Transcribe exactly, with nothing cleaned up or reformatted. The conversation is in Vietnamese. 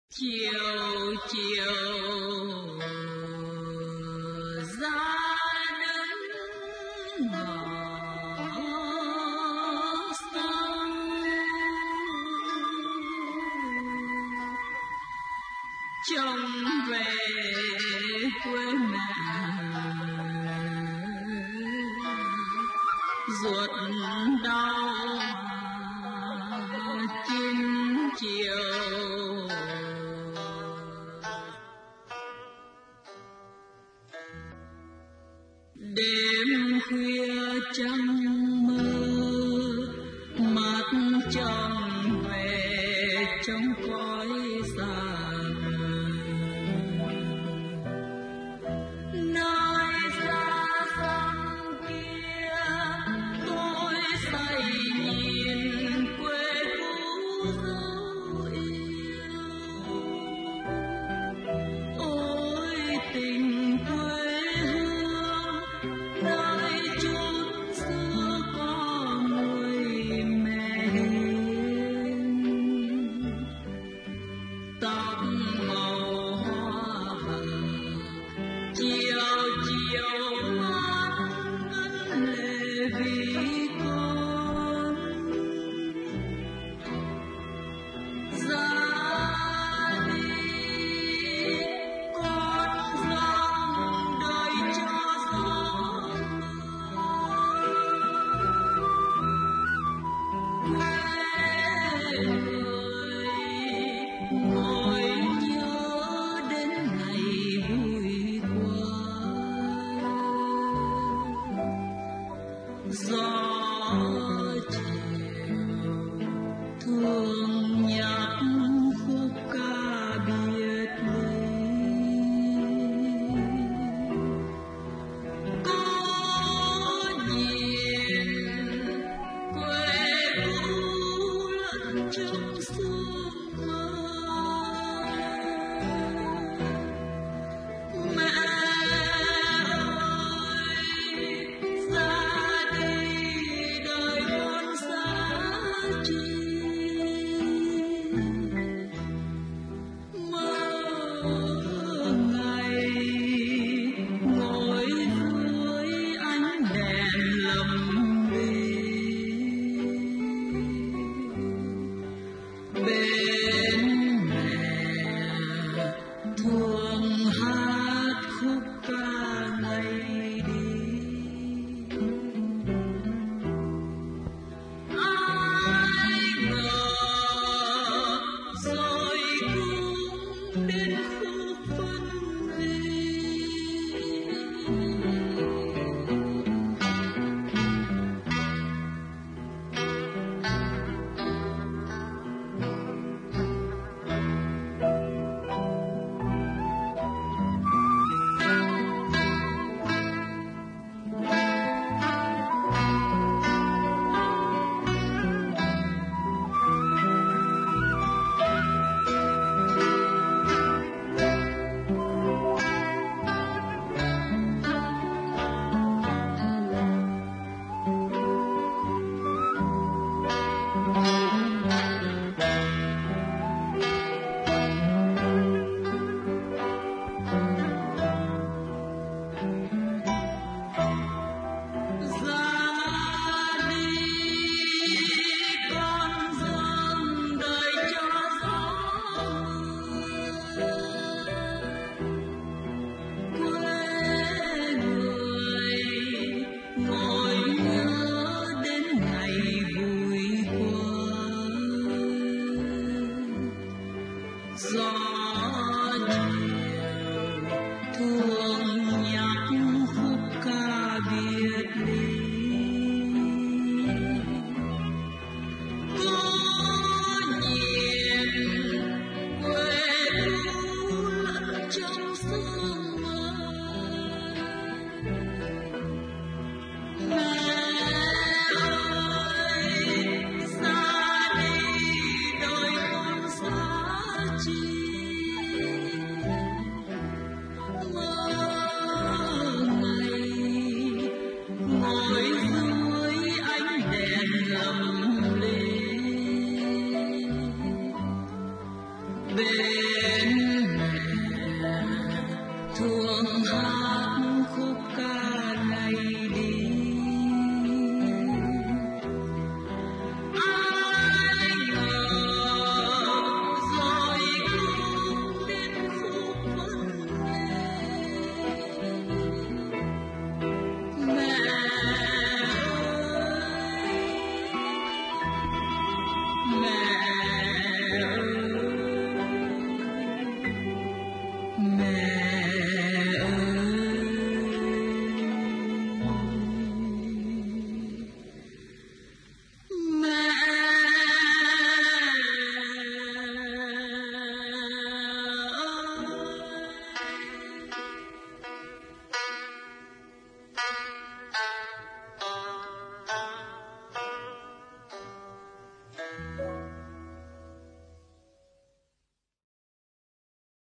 chiều chiều ra đến ngõ sông, trông về quê mẹ ruột đau chín chiều. Đêm khuya trăng mơ mắt trông về trong cõi xa, nơi xa xăm kia tôi say nhìn quê cũ dấu yêu. Ôi tình quê hương nơi chốn xưa có người mẹ hiền, tóc màu hoa hồng chiều chiều mắt ngân lệ vì con ra đi. Con dòng đời cho gió quê người ngồi nhớ đến ngày vui qua. Gió chiều thương nhắc khúc ca biệt ly, có nhìn quê cũ lẫn trong sương mơ. Mẹ ơi ra đi đời con xa chi, mơ ngày ngồi dưới ánh đèn lầm ly bên mẹ thường hát khúc ca ngày đi. Ai ngờ rồi cũng đến khúc phân ly. Gió chiều thương nhắc khúc ca biệt ly, có nhìn quê cũ lẫn trong sương mơ. Mẹ ơi ra đi đời con xa chi, mơ ngày ngồi dưới ánh đèn lầm ly bên